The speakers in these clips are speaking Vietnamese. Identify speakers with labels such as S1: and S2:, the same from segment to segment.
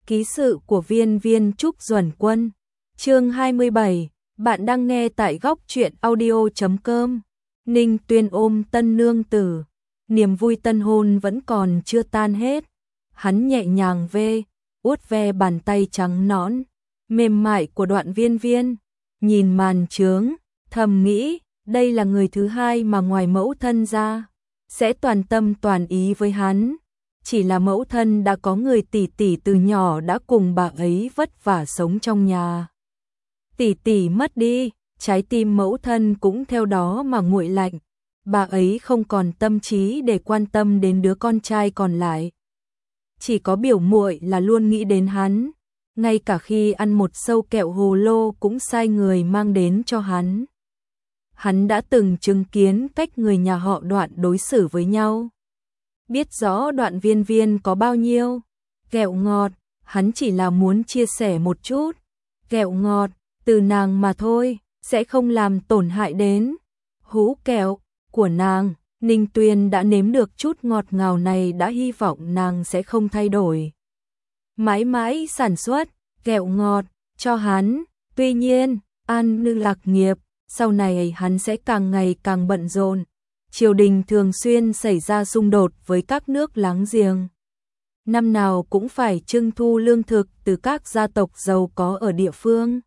S1: Ký sự của Viên Viên Trúc Duẩn Quân. Chương 27, bạn đang nghe tại góc truyện audio.com. Ninh Tuyên ôm tân nương tử, niềm vui tân hôn vẫn còn chưa tan hết. Hắn nhẹ nhàng vuốt ve bàn tay trắng nõn, mềm mại của Đoạn Viên Viên, nhìn màn trướng, thầm nghĩ, đây là người thứ hai mà ngoài mẫu thân ra sẽ toàn tâm toàn ý với hắn. Chỉ là mẫu thân đã có người tỷ tỷ từ nhỏ đã cùng bà ấy vất vả sống trong nhà. Tỷ tỷ mất đi, trái tim mẫu thân cũng theo đó mà nguội lạnh. Bà ấy không còn tâm trí để quan tâm đến đứa con trai còn lại. Chỉ có biểu muội là luôn nghĩ đến hắn, ngay cả khi ăn một sâu kẹo hồ lô cũng sai người mang đến cho hắn. Hắn đã từng chứng kiến cách người nhà họ Đoạn đối xử với nhau. Biết rõ Đoạn Viên Viên có bao nhiêu kẹo ngọt, hắn chỉ là muốn chia sẻ một chút kẹo ngọt từ nàng mà thôi, sẽ không làm tổn hại đến hũ kẹo của nàng. Ninh Tuyên đã nếm được chút ngọt ngào này, đã hy vọng nàng sẽ không thay đổi, mãi mãi sản xuất kẹo ngọt cho hắn. Tuy nhiên, an nư lạc nghiệp, sau này hắn sẽ càng ngày càng bận rộn. Triều đình thường xuyên xảy ra xung đột với các nước láng giềng. Năm nào cũng phải trưng thu lương thực từ các gia tộc giàu có ở địa phương.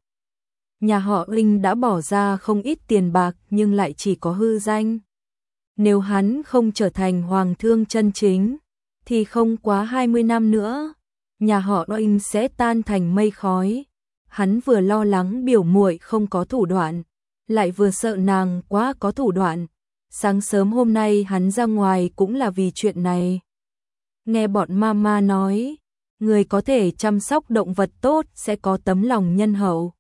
S1: Nhà họ Linh đã bỏ ra không ít tiền bạc nhưng lại chỉ có hư danh. Nếu hắn không trở thành hoàng thương chân chính, thì không quá 20 năm nữa, nhà họ Linh sẽ tan thành mây khói. Hắn vừa lo lắng biểu muội không có thủ đoạn, lại vừa sợ nàng quá có thủ đoạn. Sáng sớm hôm nay hắn ra ngoài cũng là vì chuyện này. Nghe bọn mama nói, người có thể chăm sóc động vật tốt sẽ có tấm lòng nhân hậu.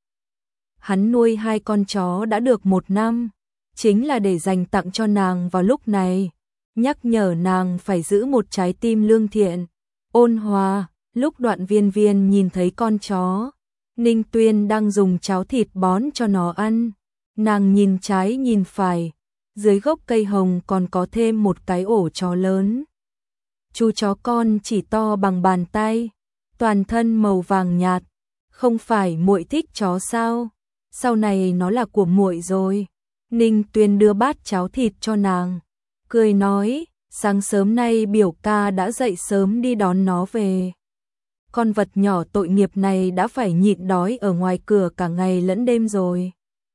S1: Hắn nuôi 2 con chó đã được 1 năm, chính là để dành tặng cho nàng vào lúc này, nhắc nhở nàng phải giữ một trái tim lương thiện, ôn hòa. Lúc Đoạn Viên Viên nhìn thấy con chó Ninh Tuyên đang dùng cháo thịt bón cho nó ăn, nàng nhìn trái nhìn phải. Dưới gốc cây hồng còn có thêm một cái ổ chó lớn. Chú chó con chỉ to bằng bàn tay, toàn thân màu vàng nhạt. Không phải muội thích chó sao? Sau này nó là của muội rồi. Ninh Tuyên đưa bát cháo thịt cho nàng, cười nói, sáng sớm nay biểu ca đã dậy sớm đi đón nó về. Con vật nhỏ tội nghiệp này đã phải nhịn đói ở ngoài cửa cả ngày lẫn đêm rồi.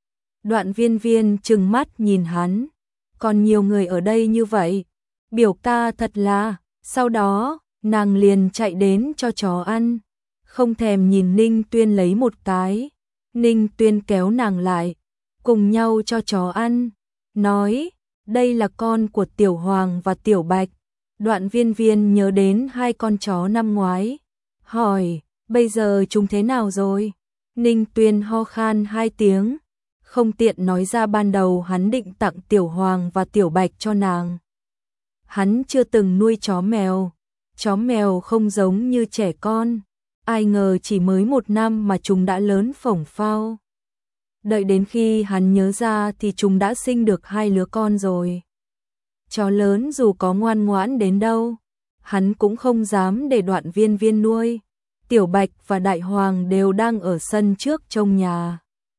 S1: Đoạn Viên Viên trừng mắt nhìn hắn, còn nhiều người ở đây như vậy, biểu ca thật là. Sau đó, nàng liền chạy đến cho chó ăn, không thèm nhìn Ninh Tuyên lấy một cái. Ninh Tuyên kéo nàng lại, cùng nhau cho chó ăn, nói, đây là con của Tiểu Hoàng và Tiểu Bạch. Đoạn Viên Viên nhớ đến 2 con chó năm ngoái, hỏi, bây giờ chúng thế nào rồi? Ninh Tuyên ho khan 2 tiếng, không tiện nói ra ban đầu hắn định tặng Tiểu Hoàng và Tiểu Bạch cho nàng. Hắn chưa từng nuôi chó mèo không giống như trẻ con, ai ngờ chỉ mới 1 năm mà chúng đã lớn phổng phao. Đợi đến khi hắn nhớ ra thì chúng đã sinh được 2 lứa con rồi. Chó lớn dù có ngoan ngoãn đến đâu, hắn cũng không dám để Đoạn Viên Viên nuôi. Tiểu Bạch và Đại Hoàng đều đang ở sân trước trông nhà.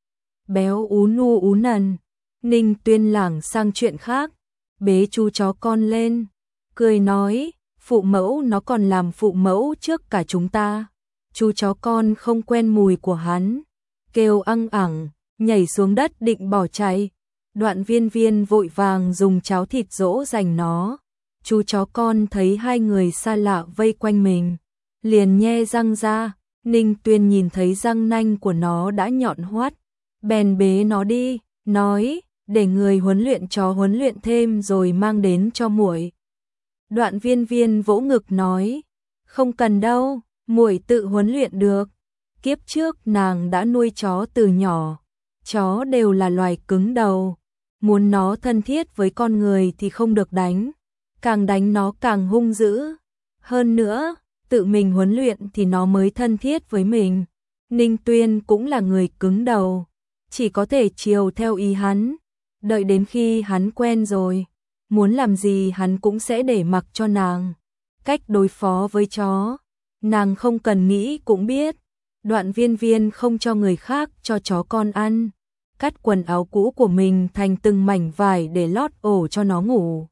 S1: Béo ú nu ú nần. Ninh Tuyên lảng sang chuyện khác, bế chú chó con lên, cười nói, phụ mẫu nó còn làm phụ mẫu trước cả chúng ta. Chú chó con không quen mùi của hắn, kêu ăng ẳng, nhảy xuống đất định bỏ chạy. Đoạn Viên Viên vội vàng dùng cháo thịt dỗ dành nó. Chú chó con thấy 2 người xa lạ vây quanh mình, liền nhe răng ra. Ninh Tuyên nhìn thấy răng nanh của nó đã nhọn hoắt, bèn bế nó đi, nói, để người huấn luyện chó huấn luyện thêm rồi mang đến cho muội. Đoạn Viên Viên vỗ ngực nói, không cần đâu, muội tự huấn luyện được. Kiếp trước nàng đã nuôi chó từ nhỏ, chó đều là loài cứng đầu, muốn nó thân thiết với con người thì không được đánh, càng đánh nó càng hung dữ. Hơn nữa, tự mình huấn luyện thì nó mới thân thiết với mình. Ninh Tuyên cũng là người cứng đầu, chỉ có thể chiều theo ý hắn. Đợi đến khi hắn quen rồi, muốn làm gì hắn cũng sẽ để mặc cho nàng. Cách đối phó với chó Nàng không cần nghĩ cũng biết, Đoạn Viên Viên không cho người khác cho chó con ăn, cắt quần áo cũ của mình thành từng mảnh vải để lót ổ cho nó ngủ.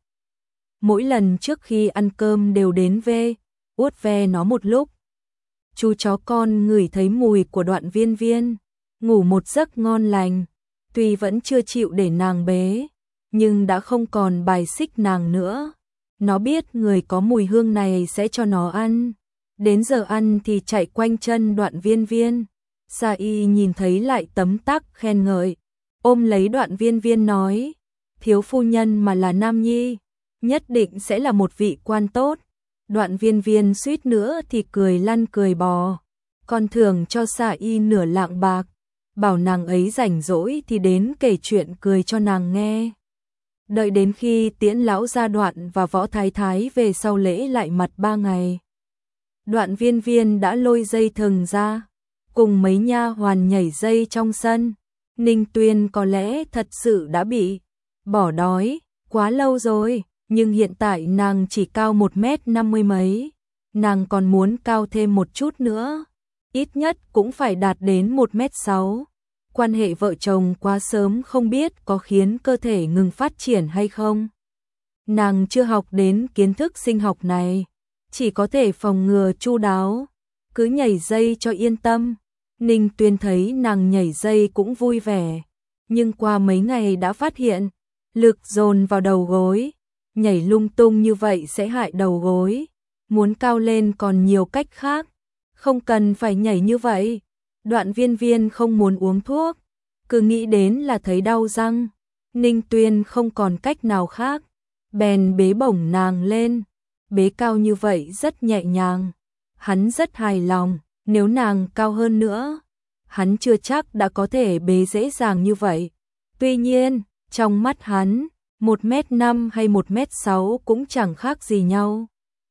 S1: Mỗi lần trước khi ăn cơm đều đến vuốt ve nó một lúc. Chú chó con ngửi thấy mùi của Đoạn Viên Viên, ngủ một giấc ngon lành, tuy vẫn chưa chịu để nàng bế, nhưng đã không còn bài xích nàng nữa. Nó biết người có mùi hương này sẽ cho nó ăn. Đến giờ ăn thì chạy quanh chân Đoạn Viên Viên. Sa Y nhìn thấy lại tấm tắc khen ngợi, ôm lấy Đoạn Viên Viên nói, thiếu phu nhân mà là nam nhi, nhất định sẽ là một vị quan tốt. Đoạn Viên Viên suýt nữa thì cười lăn cười bò, còn thưởng cho Sa Y nửa lạng bạc, bảo nàng ấy rảnh rỗi thì đến kể chuyện cười cho nàng nghe. Đợi đến khi tiễn lão gia Đoạn và Võ Thái Thái về sau lễ lại mặt 3 ngày. Đoạn Viên Viên đã lôi dây thừng ra, cùng mấy nha hoàn nhảy dây trong sân. Ninh Tuyên có lẽ thật sự đã bị bỏ đói quá lâu rồi, nhưng hiện tại nàng chỉ cao 1m50 mấy, nàng còn muốn cao thêm một chút nữa, ít nhất cũng phải đạt đến 1m6. Quan hệ vợ chồng quá sớm không biết có khiến cơ thể ngừng phát triển hay không. Nàng chưa học đến kiến thức sinh học này, chỉ có thể phòng ngừa chu đáo, cứ nhảy dây cho yên tâm. Ninh Tuyên thấy nàng nhảy dây cũng vui vẻ, nhưng qua mấy ngày đã phát hiện, lực dồn vào đầu gối, nhảy lung tung như vậy sẽ hại đầu gối, muốn cao lên còn nhiều cách khác, không cần phải nhảy như vậy. Đoạn Viên Viên không muốn uống thuốc, cứ nghĩ đến là thấy đau răng. Ninh Tuyên không còn cách nào khác, bèn bế bổng nàng lên, bế cao như vậy rất nhẹ nhàng. Hắn rất hài lòng, nếu nàng cao hơn nữa, hắn chưa chắc đã có thể bế dễ dàng như vậy. Tuy nhiên, trong mắt hắn, 1m5 hay 1m6 cũng chẳng khác gì nhau.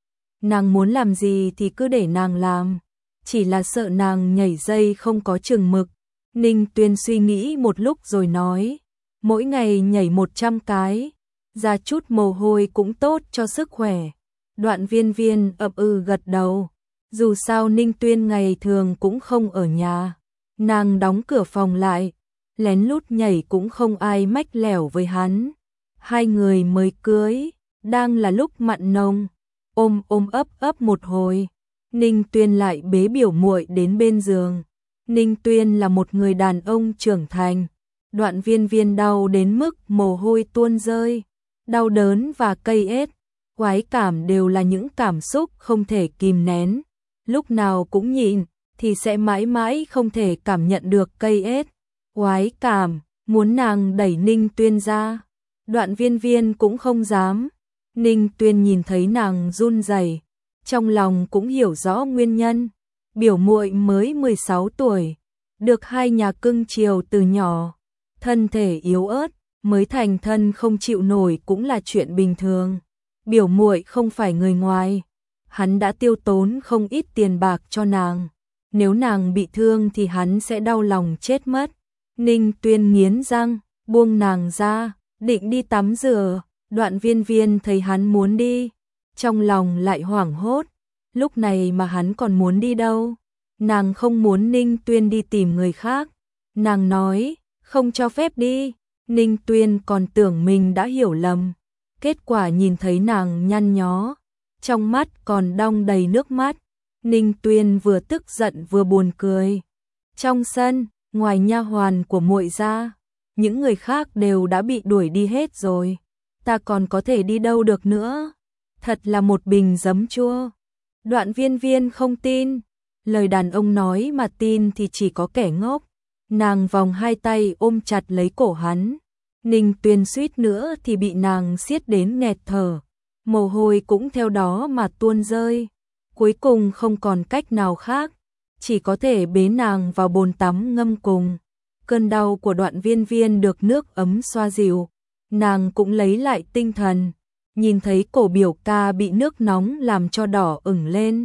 S1: Nàng muốn làm gì thì cứ để nàng làm, chỉ là sợ nàng nhảy dây không có chừng mực. Ninh Tuyên suy nghĩ một lúc rồi nói, mỗi ngày nhảy 100 cái, ra chút mồ hôi cũng tốt cho sức khỏe. Đoạn Viên Viên ậm gật đầu, dù sao Ninh Tuyên ngày thường cũng không ở nhà, nàng đóng cửa phòng lại, lén lút nhảy cũng không ai mách lẻo với hắn. Hai người mới cưới, đang là lúc mặn nồng, ôm ấp một hồi, Ninh Tuyên lại bế biểu muội đến bên giường. Ninh Tuyên là một người đàn ông trưởng thành, Đoạn Viên Viên đau đến mức mồ hôi tuôn rơi, đau đớn và cây ết, khoái cảm đều là những cảm xúc không thể kìm nén, lúc nào cũng nhịn thì sẽ mãi mãi không thể cảm nhận được cây ết, khoái cảm, muốn nàng đẩy Ninh Tuyên ra. Đoạn Viên Viên cũng không dám. Ninh Tuyên nhìn thấy nàng run rẩy, trong lòng cũng hiểu rõ nguyên nhân. Biểu muội mới 16 tuổi, được hai nhà cưng chiều từ nhỏ, thân thể yếu ớt, mới thành thân không chịu nổi cũng là chuyện bình thường. Biểu muội không phải người ngoài, hắn đã tiêu tốn không ít tiền bạc cho nàng, nếu nàng bị thương thì hắn sẽ đau lòng chết mất. Ninh Tuyên nghiến răng, buông nàng ra, định đi tắm rửa. Đoạn Viên Viên thấy hắn muốn đi, trong lòng lại hoảng hốt, lúc này mà hắn còn muốn đi đâu. Nàng không muốn Ninh Tuyên đi tìm người khác, nàng nói, không cho phép đi. Ninh Tuyên còn tưởng mình đã hiểu lầm, kết quả nhìn thấy nàng nhăn nhó, trong mắt còn đong đầy nước mắt. Ninh Tuyên vừa tức giận vừa buồn cười. Trong sân, ngoài nha hoàn của muội ra, những người khác đều đã bị đuổi đi hết rồi, ta còn có thể đi đâu được nữa, thật là một bình giấm chua. Đoạn Viên Viên không tin, lời đàn ông nói mà tin thì chỉ có kẻ ngốc. Nàng vòng hai tay ôm chặt lấy cổ hắn, Ninh Tuyên suýt nữa thì bị nàng siết đến nghẹt thở, mồ hôi cũng theo đó mà tuôn rơi. Cuối cùng không còn cách nào khác, chỉ có thể bế nàng vào bồn tắm ngâm cùng. Cơn đau của Đoạn Viên Viên được nước ấm xoa dịu, nàng cũng lấy lại tinh thần, nhìn thấy cổ biểu ca bị nước nóng làm cho đỏ ửng lên.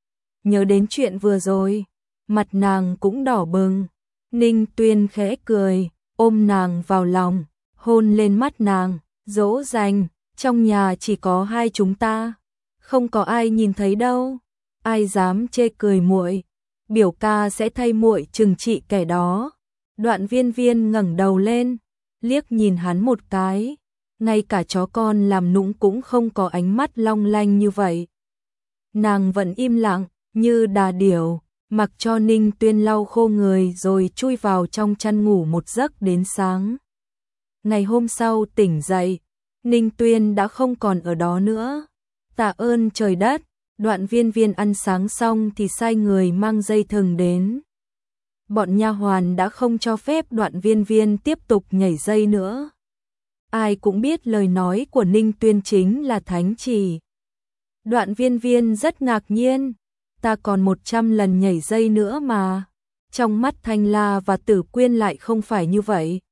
S1: Nhớ đến chuyện vừa rồi, mặt nàng cũng đỏ bừng. Ninh Tuyên khẽ cười, ôm nàng vào lòng, hôn lên mắt nàng, dỗ dành, trong nhà chỉ có hai chúng ta, không có ai nhìn thấy đâu. ai dám chê cười muội, biểu ca sẽ thay muội trừng trị kẻ đó. Đoạn Viên Viên ngẩng đầu lên, liếc nhìn hắn một cái, ngay cả chó con làm nũng cũng không có ánh mắt long lanh như vậy. Nàng vẫn im lặng, như đà điểu, mặc cho Ninh Tuyên lau khô người rồi chui vào trong chăn ngủ một giấc đến sáng. Ngày hôm sau tỉnh dậy, Ninh Tuyên đã không còn ở đó nữa. Tạ ơn trời đất, Đoạn Viên Viên ăn sáng xong thì sai người mang dây thừng đến. Bọn nha hoàn đã không cho phép Đoạn Viên Viên tiếp tục nhảy dây nữa. Ai cũng biết lời nói của Ninh Tuyên chính là thánh chỉ. Đoạn Viên Viên rất ngạc nhiên, ta còn 100 lần nhảy dây nữa mà. Trong mắt Thanh La và Tử Quyên lại không phải như vậy.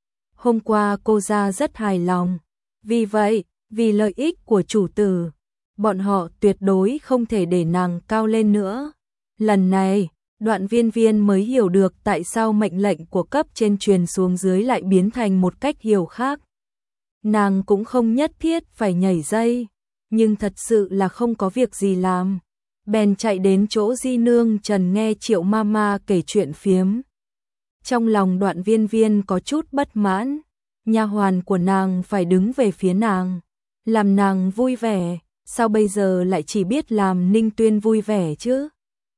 S1: Hôm qua cô ra rất hài lòng, vì vậy, vì lợi ích của chủ tử, bọn họ tuyệt đối không thể để nàng cao lên nữa. Lần này, Đoạn Viên Viên mới hiểu được tại sao mệnh lệnh của cấp trên truyền xuống dưới lại biến thành một cách hiểu khác. Nàng cũng không nhất thiết phải nhảy dây, nhưng thật sự là không có việc gì làm. Bèn chạy đến chỗ Di Nương Trần nghe Triệu Mama kể chuyện phiếm. Trong lòng Đoạn Viên Viên có chút bất mãn, nha hoàn của nàng phải đứng về phía nàng, làm nàng vui vẻ, sao bây giờ lại chỉ biết làm Ninh Tuyên vui vẻ chứ?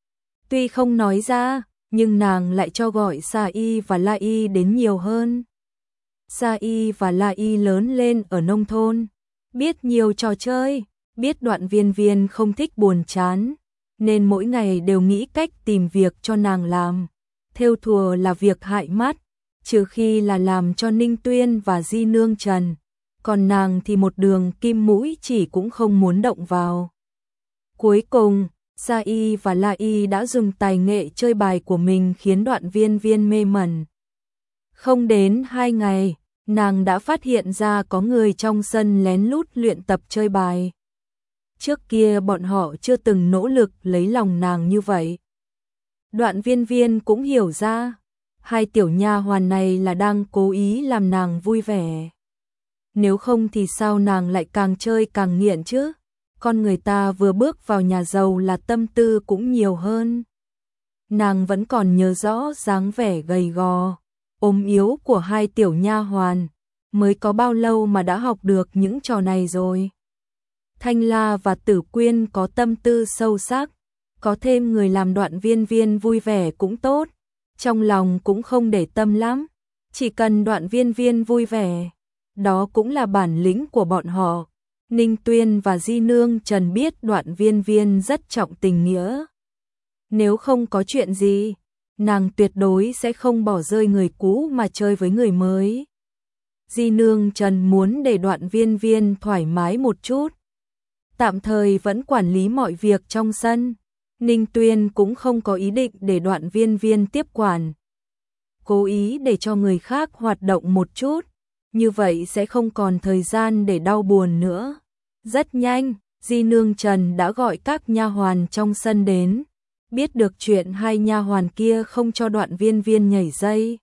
S1: Tuy không nói ra, nhưng nàng lại cho gọi Sa Y và La Y đến nhiều hơn. Sa Y và La Y lớn lên ở nông thôn, biết nhiều trò chơi, biết Đoạn Viên Viên không thích buồn chán, nên mỗi ngày đều nghĩ cách tìm việc cho nàng làm. Thêu thùa là việc hại mắt, trừ khi là làm cho Ninh Tuyên và Di Nương Trần, còn nàng thì một đường kim mũi chỉ cũng không muốn động vào. Cuối cùng, Sa Y và La Y đã dùng tài nghệ chơi bài của mình khiến Đoạn Viên Viên mê mẩn. Không đến 2 ngày, nàng đã phát hiện ra có người trong sân lén lút luyện tập chơi bài. Trước kia bọn họ chưa từng nỗ lực lấy lòng nàng như vậy. Đoạn Viên Viên cũng hiểu ra, hai tiểu nha hoàn này là đang cố ý làm nàng vui vẻ. Nếu không thì sao nàng lại càng chơi càng nghiện chứ? Con người ta vừa bước vào nhà giàu là tâm tư cũng nhiều hơn. Nàng vẫn còn nhớ rõ dáng vẻ gầy gò, ốm yếu của hai tiểu nha hoàn, mới có bao lâu mà đã học được những trò này rồi. Thanh La và Tử Quyên có tâm tư sâu sắc, có thêm người làm Đoạn Viên Viên vui vẻ cũng tốt, trong lòng cũng không để tâm lắm, chỉ cần Đoạn Viên Viên vui vẻ, đó cũng là bản lĩnh của bọn họ. Ninh Tuyên và Di Nương Trần biết Đoạn Viên Viên rất trọng tình nghĩa. Nếu không có chuyện gì, nàng tuyệt đối sẽ không bỏ rơi người cũ mà chơi với người mới. Di Nương Trần muốn để Đoạn Viên Viên thoải mái một chút, tạm thời vẫn quản lý mọi việc trong sân. Ninh Tuyên cũng không có ý định để Đoạn Viên Viên tiếp quản, cố ý để cho người khác hoạt động một chút, như vậy sẽ không còn thời gian để đau buồn nữa. Rất nhanh, Di Nương Trần đã gọi các nha hoàn trong sân đến, biết được chuyện hai nha hoàn kia không cho Đoạn Viên Viên nhảy dây.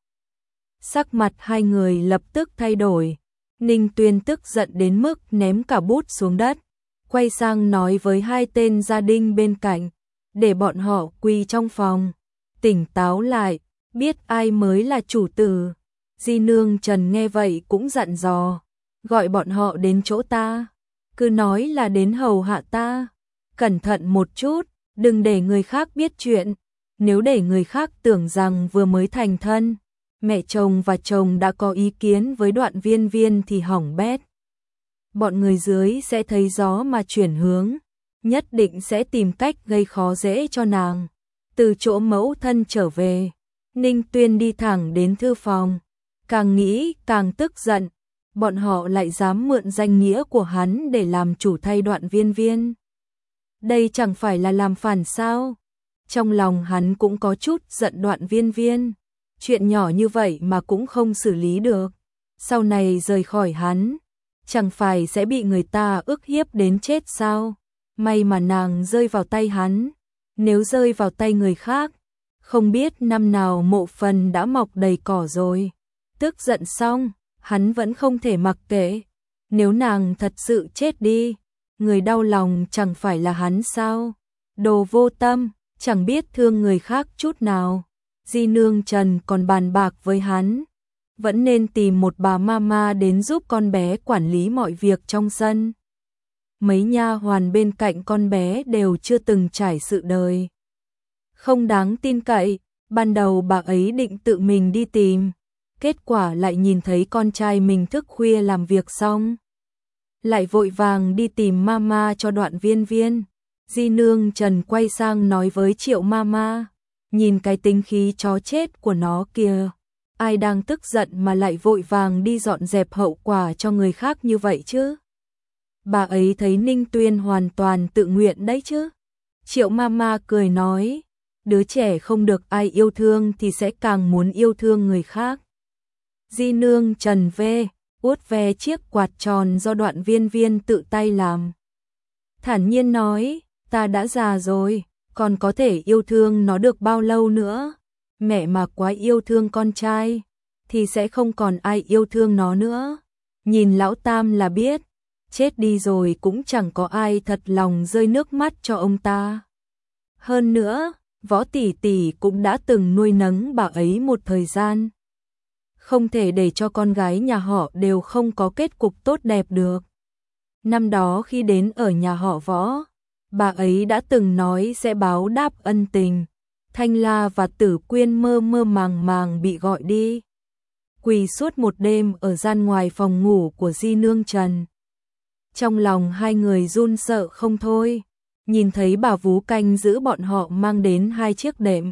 S1: Sắc mặt hai người lập tức thay đổi, Ninh Tuyên tức giận đến mức ném cả bút xuống đất, quay sang nói với hai tên gia đình bên cạnh, để bọn họ quỳ trong phòng, tỉnh táo lại, biết ai mới là chủ tử. Di Nương Trần nghe vậy cũng dặn dò, gọi bọn họ đến chỗ ta, cứ nói là đến hầu hạ ta, cẩn thận một chút, đừng để người khác biết chuyện, nếu để người khác tưởng rằng vừa mới thành thân, mẹ chồng và chồng đã có ý kiến với Đoạn Viên Viên thì hỏng bét. Bọn người dưới sẽ thấy gió mà chuyển hướng, nhất định sẽ tìm cách gây khó dễ cho nàng. Từ chỗ mẫu thân trở về, Ninh Tuyên đi thẳng đến thư phòng, càng nghĩ càng tức giận, bọn họ lại dám mượn danh nghĩa của hắn để làm chủ thay Đoạn Viên Viên. Đây chẳng phải là làm phản sao? Trong lòng hắn cũng có chút giận Đoạn Viên Viên, chuyện nhỏ như vậy mà cũng không xử lý được, sau này rời khỏi hắn, chẳng phải sẽ bị người ta ức hiếp đến chết sao? May mà nàng rơi vào tay hắn, nếu rơi vào tay người khác, không biết năm nào mộ phần đã mọc đầy cỏ rồi. Tức giận xong, hắn vẫn không thể mặc kệ, nếu nàng thật sự chết đi, người đau lòng chẳng phải là hắn sao? Đồ vô tâm, chẳng biết thương người khác chút nào. Di Nương Trần còn bàn bạc với hắn, vẫn nên tìm một bà mama đến giúp con bé quản lý mọi việc trong sân. Mấy nha hoàn bên cạnh con bé đều chưa từng trải sự đời không đáng tin cậy. Ban đầu bà ấy định tự mình đi tìm, kết quả lại nhìn thấy con trai mình thức khuya làm việc xong, lại vội vàng đi tìm mama cho Đoạn Viên Viên. Di Nương Trần quay sang nói với Triệu mama, nhìn cái tính khí chó chết của nó kìa, ai đang tức giận mà lại vội vàng đi dọn dẹp hậu quả cho người khác như vậy chứ. Bà ấy thấy Ninh Tuyên hoàn toàn tự nguyện đấy chứ. Triệu mama cười nói, đứa trẻ không được ai yêu thương thì sẽ càng muốn yêu thương người khác. Di Nương Trần vuốt ve chiếc quạt tròn do Đoạn Viên Viên tự tay làm, thản nhiên nói, ta đã già rồi, còn có thể yêu thương nó được bao lâu nữa. Mẹ mà quá yêu thương con trai thì sẽ không còn ai yêu thương nó nữa. Nhìn lão Tam là biết, chết đi rồi cũng chẳng có ai thật lòng rơi nước mắt cho ông ta. Hơn nữa, Võ tỷ tỷ cũng đã từng nuôi nấng bà ấy một thời gian, không thể để cho con gái nhà họ đều không có kết cục tốt đẹp được. Năm đó khi đến ở nhà họ Võ, bà ấy đã từng nói sẽ báo đáp ân tình. Thanh La và Tử Quyên mơ mơ màng màng bị gọi đi, quỳ suốt một đêm ở gian ngoài phòng ngủ của Di Nương Trần. Trong lòng hai người run sợ không thôi, nhìn thấy bà vú canh giữ bọn họ mang đến 2 chiếc đệm.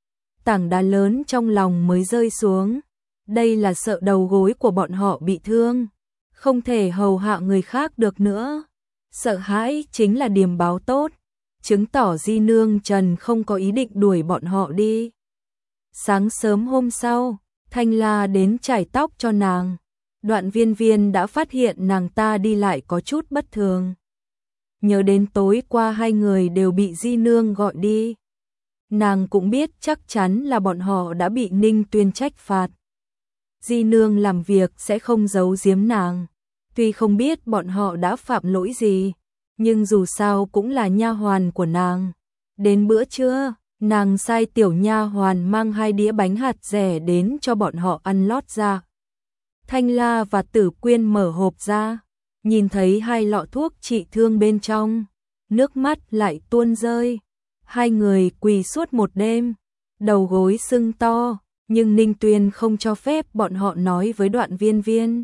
S1: Tảng đá lớn trong lòng mới rơi xuống, đây là sợ đầu gối của bọn họ bị thương, không thể hầu hạ người khác được nữa. Sợ hãi chính là điềm báo tốt, chứng tỏ Di Nương Trần không có ý định đuổi bọn họ đi. Sáng sớm hôm sau, Thanh La đến chải tóc cho nàng. Đoạn Viên Viên đã phát hiện nàng ta đi lại có chút bất thường. Nhớ đến tối qua hai người đều bị Di Nương gọi đi, nàng cũng biết chắc chắn là bọn họ đã bị Ninh Tuyên trách phạt. Di Nương làm việc sẽ không giấu giếm nàng, tuy không biết bọn họ đã phạm lỗi gì, nhưng dù sao cũng là nha hoàn của nàng. Đến bữa trưa, nàng sai tiểu nha hoàn mang 2 đĩa bánh hạt dẻ đến cho bọn họ ăn lót ra. Thanh La và Tử Quyên mở hộp ra, nhìn thấy 2 lọ thuốc trị thương bên trong, nước mắt lại tuôn rơi. Hai người quỳ suốt một đêm, đầu gối sưng to, nhưng Ninh Tuyên không cho phép bọn họ nói với Đoạn Viên Viên,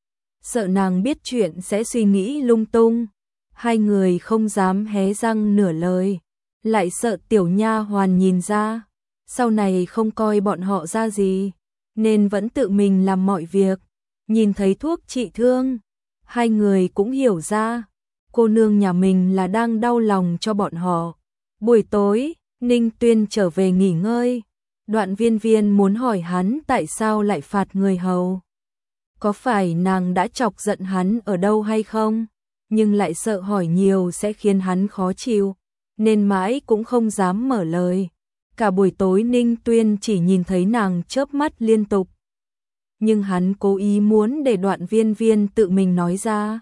S1: sợ nàng biết chuyện sẽ suy nghĩ lung tung. Hai người không dám hé răng nửa lời, lại sợ tiểu nha hoàn nhìn ra, sau này không coi bọn họ ra gì, nên vẫn tự mình làm mọi việc. Nhìn thấy thuốc trị thương, hai người cũng hiểu ra, cô nương nhà mình là đang đau lòng cho bọn họ. Buổi tối, Ninh Tuyên trở về nghỉ ngơi. Đoạn Viên Viên muốn hỏi hắn tại sao lại phạt người hầu. Có phải nàng đã chọc giận hắn ở đâu hay không? Nhưng lại sợ hỏi nhiều sẽ khiến hắn khó chịu, nên mãi cũng không dám mở lời. Cả buổi tối Ninh Tuyên chỉ nhìn thấy nàng chớp mắt liên tục. Nhưng hắn cố ý muốn để Đoạn Viên Viên tự mình nói ra.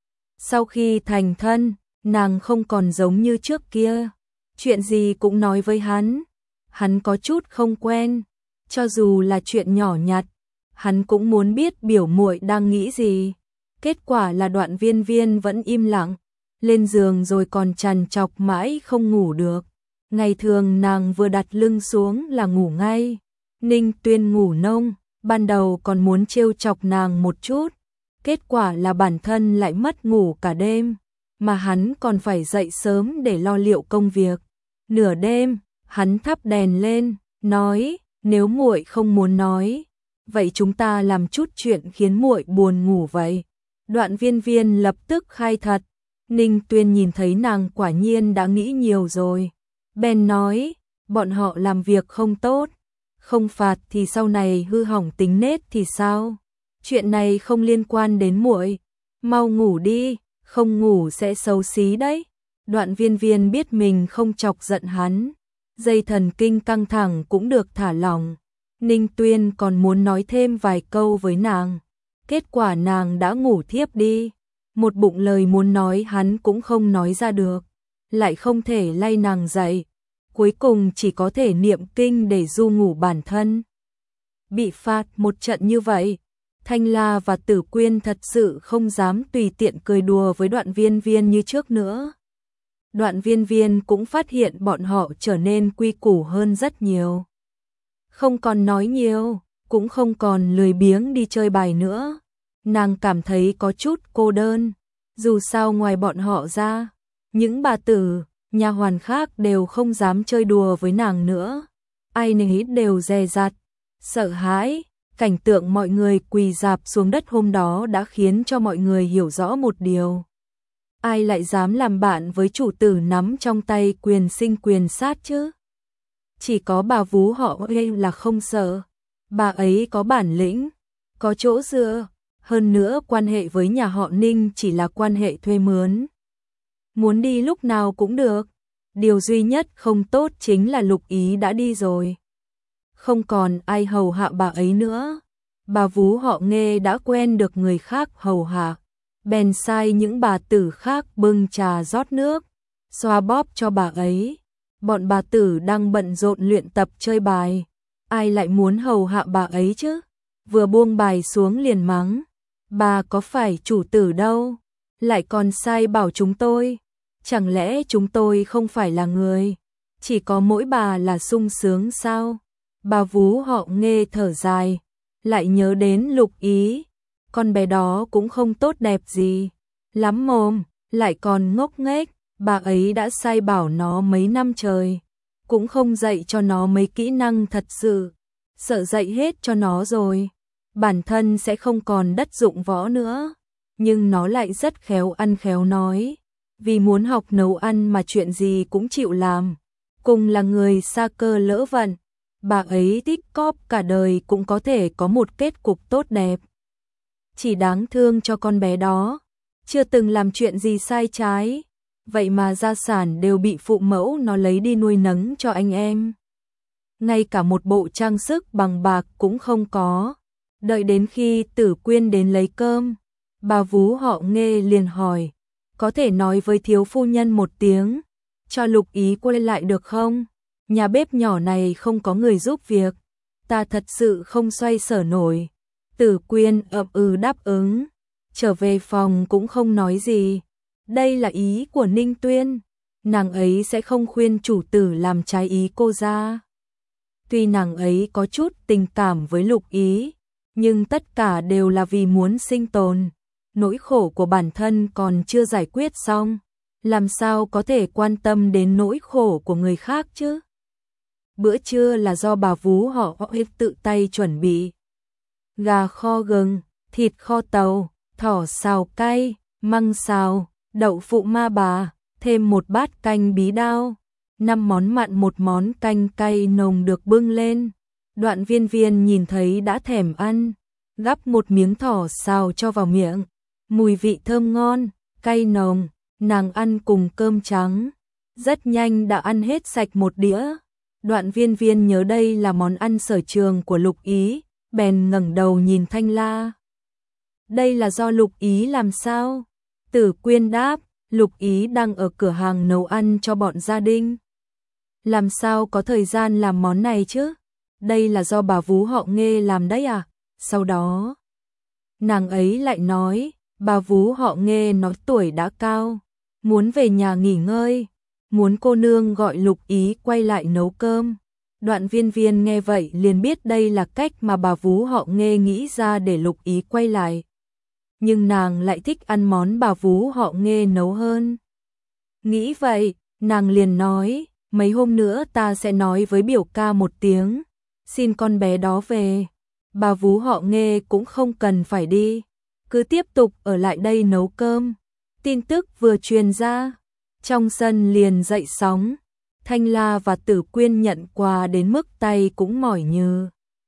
S1: Sau khi thành thân, nàng không còn giống như trước kia, chuyện gì cũng nói với hắn. Hắn có chút không quen, cho dù là chuyện nhỏ nhặt, hắn cũng muốn biết biểu muội đang nghĩ gì. Kết quả là Đoạn Viên Viên vẫn im lặng, lên giường rồi còn trằn trọc mãi không ngủ được. Ngày thường nàng vừa đặt lưng xuống là ngủ ngay. Ninh Tuyên ngủ nông, ban đầu còn muốn trêu chọc nàng một chút, kết quả là bản thân lại mất ngủ cả đêm, mà hắn còn phải dậy sớm để lo liệu công việc. Nửa đêm, hắn thắp đèn lên, nói, nếu muội không muốn nói, vậy chúng ta làm chút chuyện khiến muội buồn ngủ vậy. Đoạn Viên Viên lập tức khai thật. Ninh Tuyên nhìn thấy nàng quả nhiên đã nghĩ nhiều rồi, bèn nói, bọn họ làm việc không tốt, không phạt thì sau này hư hỏng tính nết thì sao? Chuyện này không liên quan đến muội, mau ngủ đi, không ngủ sẽ xấu xí đấy. Đoạn Viên Viên biết mình không chọc giận hắn, dây thần kinh căng thẳng cũng được thả lỏng. Ninh Tuyên còn muốn nói thêm vài câu với nàng, kết quả nàng đã ngủ thiếp đi, một bụng lời muốn nói hắn cũng không nói ra được. lại không thể lay nàng dậy, cuối cùng chỉ có thể niệm kinh để du ngủ bản thân. Bị phạt một trận như vậy, Thanh La và Tử Quyên thật sự không dám tùy tiện cười đùa với Đoạn Viên Viên như trước nữa. Đoạn Viên Viên cũng phát hiện bọn họ trở nên quy củ hơn rất nhiều. Không còn nói nhiều, cũng không còn lười biếng đi chơi bài nữa. Nàng cảm thấy có chút cô đơn, dù sao ngoài bọn họ ra, những bà tử, nha hoàn khác đều không dám chơi đùa với nàng nữa. Ai nấy đều dè dặt, sợ hãi. Cảnh tượng mọi người quỳ rạp xuống đất hôm đó đã khiến cho mọi người hiểu rõ một điều. Ai lại dám làm bạn với chủ tử nắm trong tay quyền sinh quyền sát chứ? Chỉ có bà vú họ là không sợ. Bà ấy có bản lĩnh, có chỗ dựa, hơn nữa quan hệ với nhà họ Ninh chỉ là quan hệ thuê mướn. Muốn đi lúc nào cũng được. Điều duy nhất không tốt chính là Lục Ý đã đi rồi. Không còn ai hầu hạ bà ấy nữa. Bà vú họ Nghê đã quen được người khác hầu hạ, bèn sai những bà tử khác bưng trà rót nước, xoa bóp cho bà ấy. Bọn bà tử đang bận rộn luyện tập chơi bài, ai lại muốn hầu hạ bà ấy chứ? Vừa buông bài xuống liền mắng, bà có phải chủ tử đâu, lại còn sai bảo chúng tôi. Chẳng lẽ chúng tôi không phải là người, chỉ có mỗi bà là sung sướng sao? Bà vú họ Nghê thở dài, lại nhớ đến Lục Ý, con bé đó cũng không tốt đẹp gì, lắm mồm, lại còn ngốc nghếch, bà ấy đã sai bảo nó mấy năm trời, cũng không dạy cho nó mấy kỹ năng thật sự, sợ dạy hết cho nó rồi, bản thân sẽ không còn đất dụng võ nữa, nhưng nó lại rất khéo ăn khéo nói, vì muốn học nấu ăn mà chuyện gì cũng chịu làm, cùng là người sa cơ lỡ vận. Bà ấy tích cóp cả đời cũng có thể có một kết cục tốt đẹp. Chỉ đáng thương cho con bé đó, chưa từng làm chuyện gì sai trái, vậy mà gia sản đều bị phụ mẫu nó lấy đi nuôi nấng cho anh em. Ngay cả một bộ trang sức bằng bạc cũng không có. Đợi đến khi Tử Quyên đến lấy cơm, bà vú họ Nghê liền hỏi, có thể nói với thiếu phu nhân một tiếng, cho Lục Ý quay lại được không? Nhà bếp nhỏ này không có người giúp việc, ta thật sự không xoay sở nổi. Tử Quyên ậm ừ đáp ứng, trở về phòng cũng không nói gì. Đây là ý của Ninh Tuyên, nàng ấy sẽ không khuyên chủ tử làm trái ý cô ra. Tuy nàng ấy có chút tình cảm với Lục Ý, nhưng tất cả đều là vì muốn sinh tồn. Nỗi khổ của bản thân còn chưa giải quyết xong, làm sao có thể quan tâm đến nỗi khổ của người khác chứ? Bữa trưa là do bà vú họ tự tay chuẩn bị. Gà kho gừng, thịt kho tàu, thỏ xào cay, măng xào, đậu phụ ma bà, thêm một bát canh bí đao. 5 món mặn, một món canh cay nồng được bưng lên. Đoạn Viên Viên nhìn thấy đã thèm ăn, gắp một miếng thỏ xào cho vào miệng. Mùi vị thơm ngon, cay nồng, nàng ăn cùng cơm trắng. Rất nhanh đã ăn hết sạch một đĩa. Đoạn Viên Viên nhớ đây là món ăn sở trường của Lục Ý, bèn ngẩng đầu nhìn Thanh La. Đây là do Lục Ý làm sao? Tử Quyên đáp, Lục Ý đang ở cửa hàng nấu ăn cho bọn gia đình. Làm sao có thời gian làm món này chứ? Đây là do bà vú họ Nghê làm đấy à? Sau đó, nàng ấy lại nói, bà vú họ Nghê nói tuổi đã cao, muốn về nhà nghỉ ngơi, muốn cô nương gọi Lục Ý quay lại nấu cơm. Đoạn Viên Viên nghe vậy liền biết đây là cách mà bà vú họ Nghê nghĩ ra để Lục Ý quay lại. Nhưng nàng lại thích ăn món bà vú họ Nghê nấu hơn. Nghĩ vậy, nàng liền nói, mấy hôm nữa ta sẽ nói với biểu ca một tiếng, xin con bé đó về. Bà vú họ Nghê cũng không cần phải đi, cứ tiếp tục ở lại đây nấu cơm. Tin tức vừa truyền ra, trong sân liền dậy sóng. Thanh La và Tử Quyên nhận quà đến mức tay cũng mỏi nhừ.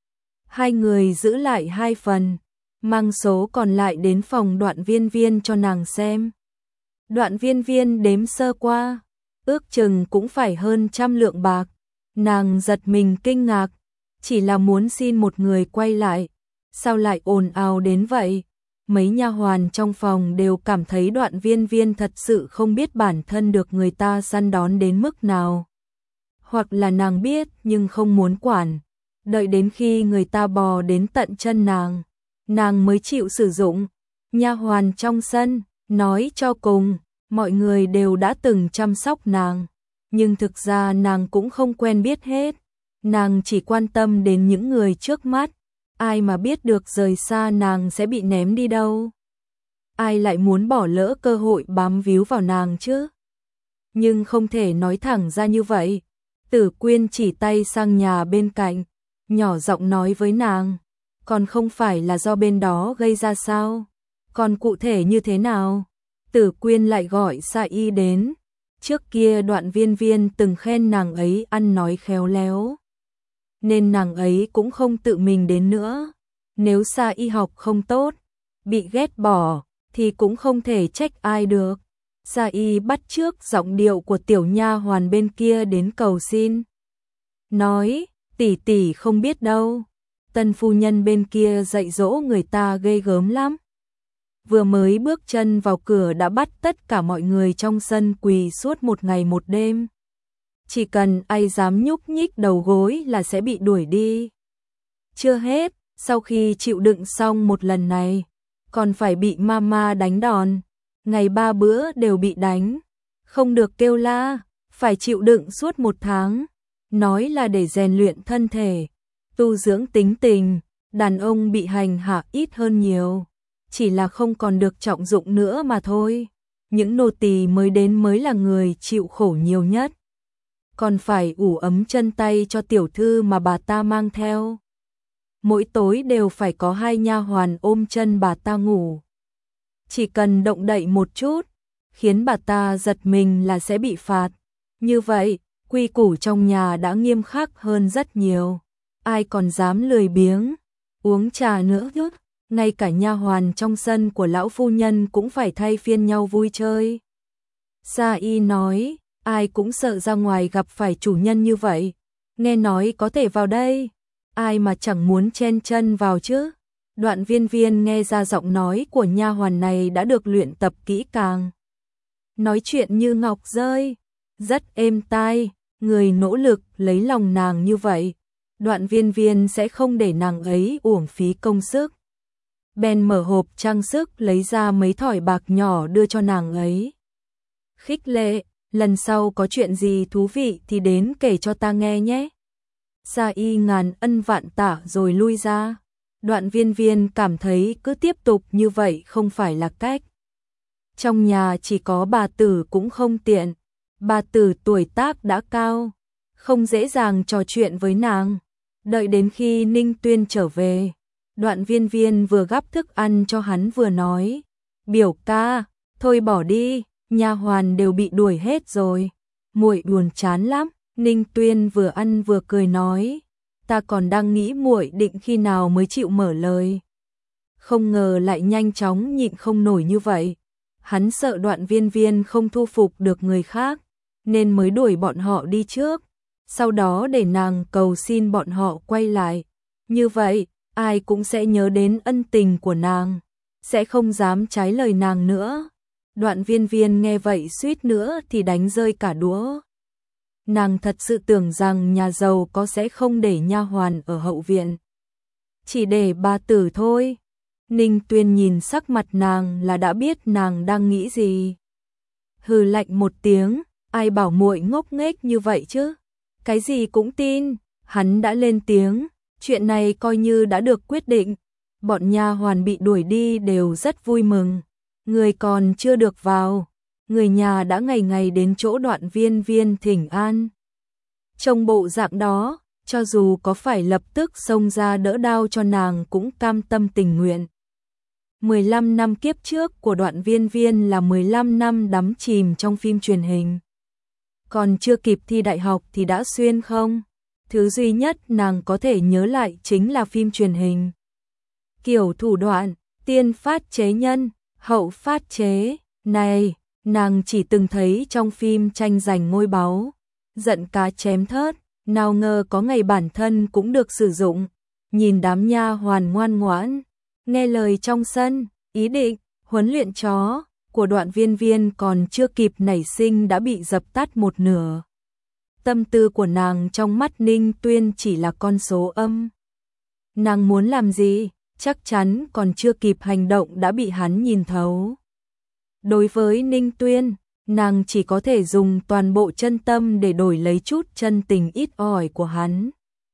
S1: Hai người giữ lại 2 phần, mang số còn lại đến phòng Đoạn Viên Viên cho nàng xem. Đoạn Viên Viên đếm sơ qua, ước chừng cũng phải hơn 100 lượng bạc. Nàng giật mình kinh ngạc, chỉ là muốn xin một người quay lại, sao lại ồn ào đến vậy? mấy nha hoàn trong phòng đều cảm thấy Đoạn Viên Viên thật sự không biết bản thân được người ta săn đón đến mức nào. Hoặc là nàng biết nhưng không muốn quản, đợi đến khi người ta bò đến tận chân nàng mới chịu sử dụng. Nha hoàn trong sân, nói cho cùng, mọi người đều đã từng chăm sóc nàng, nhưng thực ra nàng cũng không quen biết hết. Nàng chỉ quan tâm đến những người trước mắt, ai mà biết được rời xa nàng sẽ bị ném đi đâu. Ai lại muốn bỏ lỡ cơ hội bám víu vào nàng chứ? Nhưng không thể nói thẳng ra như vậy. Tử Quyên chỉ tay sang nhà bên cạnh, nhỏ giọng nói với nàng, còn không phải là do bên đó gây ra sao? Còn cụ thể như thế nào? Tử Quyên lại gọi Sa Y đến. Trước kia Đoạn Viên Viên từng khen nàng ấy ăn nói khéo léo, nên nàng ấy cũng không tự mình đến nữa. Nếu Sa Y học không tốt, bị ghét bỏ, thì cũng không thể trách ai được. Sa Y bắt chước giọng điệu của tiểu nha hoàn bên kia đến cầu xin. Nói, tỷ tỷ không biết đâu, tân phu nhân bên kia dạy dỗ người ta ghê gớm lắm. Vừa mới bước chân vào cửa đã bắt tất cả mọi người trong sân quỳ suốt một ngày một đêm. Chỉ cần ai dám nhúc nhích đầu gối là sẽ bị đuổi đi. Chưa hết, sau khi chịu đựng xong một lần này, còn phải bị mama đánh đòn. Ngày 3 bữa đều bị đánh, không được kêu la, phải chịu đựng suốt 1 tháng. Nói là để rèn luyện thân thể, tu dưỡng tính tình. Đàn ông bị hành hạ ít hơn nhiều, chỉ là không còn được trọng dụng nữa mà thôi. Những nô tỳ mới đến mới là người chịu khổ nhiều nhất. Còn phải ủ ấm chân tay cho tiểu thư mà bà ta mang theo. Mỗi tối đều phải có 2 nha hoàn ôm chân bà ta ngủ. Chỉ cần động đậy một chút, khiến bà ta giật mình là sẽ bị phạt. Như vậy, quy củ trong nhà đã nghiêm khắc hơn rất nhiều. Ai còn dám lười biếng uống trà nữa chứ? Ngay cả nha hoàn trong sân của lão phu nhân cũng phải thay phiên nhau vui chơi. Sa Y nói, ai cũng sợ ra ngoài gặp phải chủ nhân như vậy. Nghe nói có thể vào đây, ai mà chẳng muốn chen chân vào chứ? Đoạn Viên Viên nghe ra giọng nói của nha hoàn này đã được luyện tập kỹ càng. Nói chuyện như ngọc rơi, rất êm tai, người nỗ lực lấy lòng nàng như vậy. Đoạn Viên Viên sẽ không để nàng ấy uổng phí công sức. Bèn mở hộp trang sức lấy ra mấy thỏi bạc nhỏ đưa cho nàng ấy. Khích lệ, lần sau có chuyện gì thú vị thì đến kể cho ta nghe nhé. Sa Y ngàn ân vạn tạ rồi lui ra. Đoạn Viên Viên cảm thấy cứ tiếp tục như vậy không phải là cách. Trong nhà chỉ có bà Tử cũng không tiện. Bà Tử tuổi tác đã cao, không dễ dàng trò chuyện với nàng. Đợi đến khi Ninh Tuyên trở về, Đoạn Viên Viên vừa gắp thức ăn cho hắn vừa nói, biểu ca, thôi bỏ đi, nha hoàn đều bị đuổi hết rồi, muội buồn chán lắm. Ninh Tuyên vừa ăn vừa cười nói, ta còn đang nghĩ muội định khi nào mới chịu mở lời. Không ngờ lại nhanh chóng nhịn không nổi như vậy. Hắn sợ Đoạn Viên Viên không thu phục được người khác, nên mới đuổi bọn họ đi trước, sau đó để nàng cầu xin bọn họ quay lại. Như vậy, ai cũng sẽ nhớ đến ân tình của nàng, sẽ không dám trái lời nàng nữa. Đoạn Viên Viên nghe vậy suýt nữa thì đánh rơi cả đũa. Nàng thật sự tưởng rằng nhà giàu có sẽ không để nha hoàn ở hậu viện, chỉ để bà Tử thôi. Ninh Tuyên nhìn sắc mặt nàng là đã biết nàng đang nghĩ gì. Hừ lạnh một tiếng, ai bảo muội ngốc nghếch như vậy chứ? Cái gì cũng tin. Hắn đã lên tiếng, chuyện này coi như đã được quyết định. Bọn nha hoàn bị đuổi đi đều rất vui mừng. Người còn chưa được vào, người nhà đã ngày ngày đến chỗ Đoạn Viên Viên thỉnh an. Trong bộ dạng đó, cho dù có phải lập tức xông ra đỡ đao cho nàng cũng cam tâm tình nguyện. 15 năm kiếp trước của Đoạn Viên Viên là 15 năm đắm chìm trong phim truyền hình. Còn chưa kịp thi đại học thì đã xuyên không. Thứ duy nhất nàng có thể nhớ lại chính là phim truyền hình. Kiểu thủ đoạn, tiên phát chế nhân, hậu phát chế, này, nàng chỉ từng thấy trong phim tranh giành ngôi báu, giận cá chém thớt, nào ngờ có ngày bản thân cũng được sử dụng. Nhìn đám nha hoàn ngoan ngoãn, nghe lời trong sân, Ý định huấn luyện chó của Đoạn Viên Viên còn chưa kịp nảy sinh đã bị dập tắt một nửa. Tâm tư của nàng trong mắt Ninh Tuyên chỉ là con số âm. Nàng muốn làm gì, chắc chắn còn chưa kịp hành động đã bị hắn nhìn thấu. Đối với Ninh Tuyên, nàng chỉ có thể dùng toàn bộ chân tâm để đổi lấy chút chân tình ít ỏi của hắn.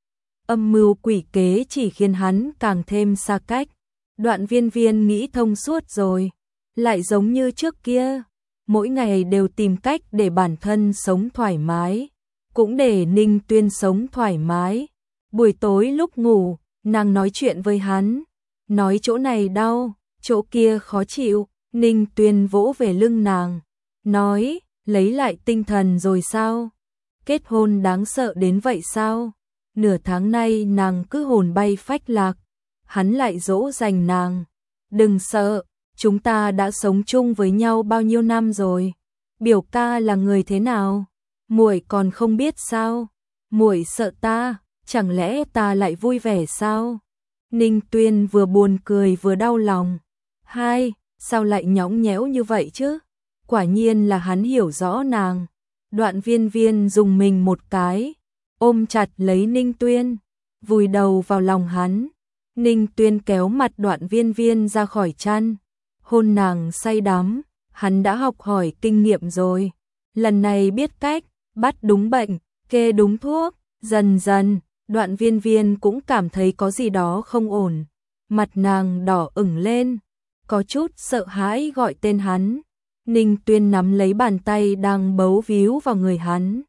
S1: Âm mưu quỷ kế chỉ khiến hắn càng thêm xa cách. Đoạn Viên Viên nghĩ thông suốt rồi, lại giống như trước kia, mỗi ngày đều tìm cách để bản thân sống thoải mái, cũng để Ninh Tuyên sống thoải mái. Buổi tối lúc ngủ, nàng nói chuyện với hắn, nói chỗ này đau, chỗ kia khó chịu. Ninh Tuyên vỗ về lưng nàng, nói, lấy lại tinh thần rồi sao? Kết hôn đáng sợ đến vậy sao? Nửa tháng nay nàng cứ hồn bay phách lạc, hắn lại dỗ dành nàng, đừng sợ, chúng ta đã sống chung với nhau bao nhiêu năm rồi, biểu ca là người thế nào, muội còn không biết sao? Muội sợ ta, chẳng lẽ ta lại vui vẻ sao? Ninh Tuyên vừa buồn cười vừa đau lòng. Hai, sao lại nhõng nhẽo như vậy chứ? Quả nhiên là hắn hiểu rõ nàng. Đoạn Viên Viên dùng mình một cái, ôm chặt lấy Ninh Tuyên, vùi đầu vào lòng hắn. Ninh Tuyên kéo mặt Đoạn Viên Viên ra khỏi chăn, hôn nàng say đắm. Hắn đã học hỏi kinh nghiệm rồi, lần này biết cách bắt đúng bệnh, kê đúng thuốc. Dần dần, Đoạn Viên Viên cũng cảm thấy có gì đó không ổn, mặt nàng đỏ ửng lên, có chút sợ hãi gọi tên hắn. Ninh Tuyên nắm lấy bàn tay đang bấu víu vào người hắn,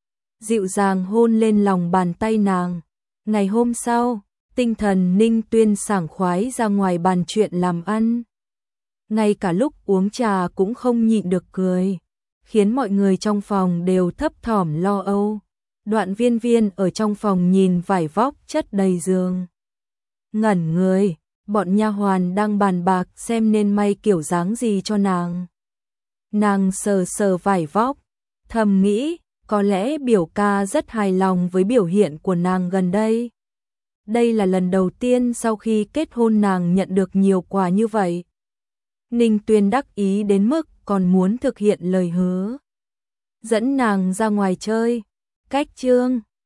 S1: dịu dàng hôn lên lòng bàn tay nàng. Ngày hôm sau, tinh thần Ninh Tuyên sảng khoái ra ngoài bàn chuyện làm ăn. Ngay cả lúc uống trà cũng không nhịn được cười, khiến mọi người trong phòng đều thấp thỏm lo âu. Đoạn Viên Viên ở trong phòng nhìn vải vóc chất đầy giường, ngẩn người. Bọn nha hoàn đang bàn bạc xem nên may kiểu dáng gì cho nàng. Nàng sờ sờ vải vóc, thầm nghĩ, có lẽ biểu ca rất hài lòng với biểu hiện của nàng gần đây. Đây là lần đầu tiên sau khi kết hôn nàng nhận được nhiều quà như vậy. Ninh Tuyên đắc ý đến mức còn muốn thực hiện lời hứa, dẫn nàng ra ngoài chơi. Cách chương